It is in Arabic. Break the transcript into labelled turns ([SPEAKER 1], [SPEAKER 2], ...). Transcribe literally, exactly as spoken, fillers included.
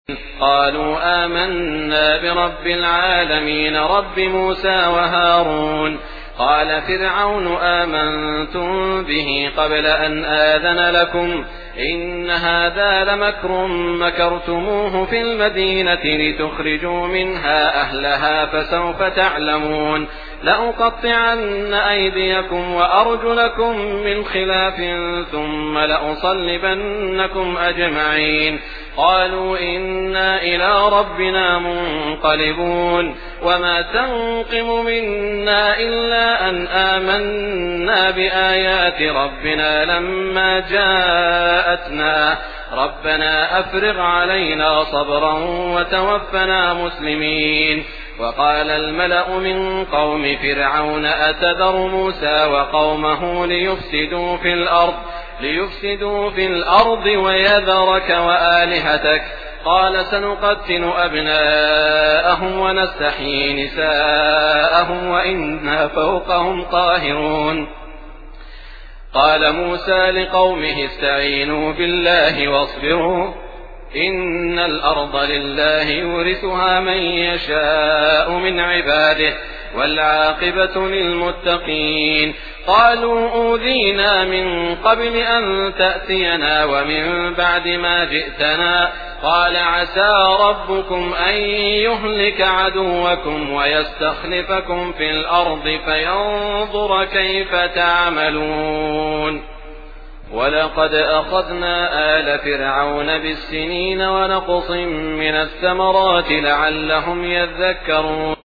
[SPEAKER 1] قالوا آمنا برب العالمين رب موسى وهارون. قال فرعون آمنتم به قبل أن آذن لكم إن هذا لمكر مكرتموه في المدينة لتخرجوا منها أهلها فسوف تعلمون لأقطعن أيديكم وأرجلكم من خلاف ثم لأصلبنكم أجمعين. قالوا إنا إلى ربنا منقلبون وما تنقم منا إلا أن آمنا بآيات ربنا لما جاءتنا ربنا أفرغ علينا صبرا وتوفنا مسلمين. وقال الملأ من قوم فرعون أتذر موسى وقومه ليفسدوا في الأرض ليفسدوا في الأرض ويذرك وآلهتك قال سنقتل أبناءهم ونستحيي نساءهم وإنا فوقهم قاهرون. قال موسى لقومه استعينوا بالله واصبروا إن الأرض لله يورثها من يشاء من عباده والعاقبة للمتقين. قالوا أوذينا من قبل أن تأتينا ومن بعد ما جئتنا قال عسى ربكم أن يهلك عدوكم ويستخلفكم في الأرض فينظر كيف تعملون. ولقد أخذنا آل فرعون بالسنين ونقص من الثمرات لعلهم يذكرون.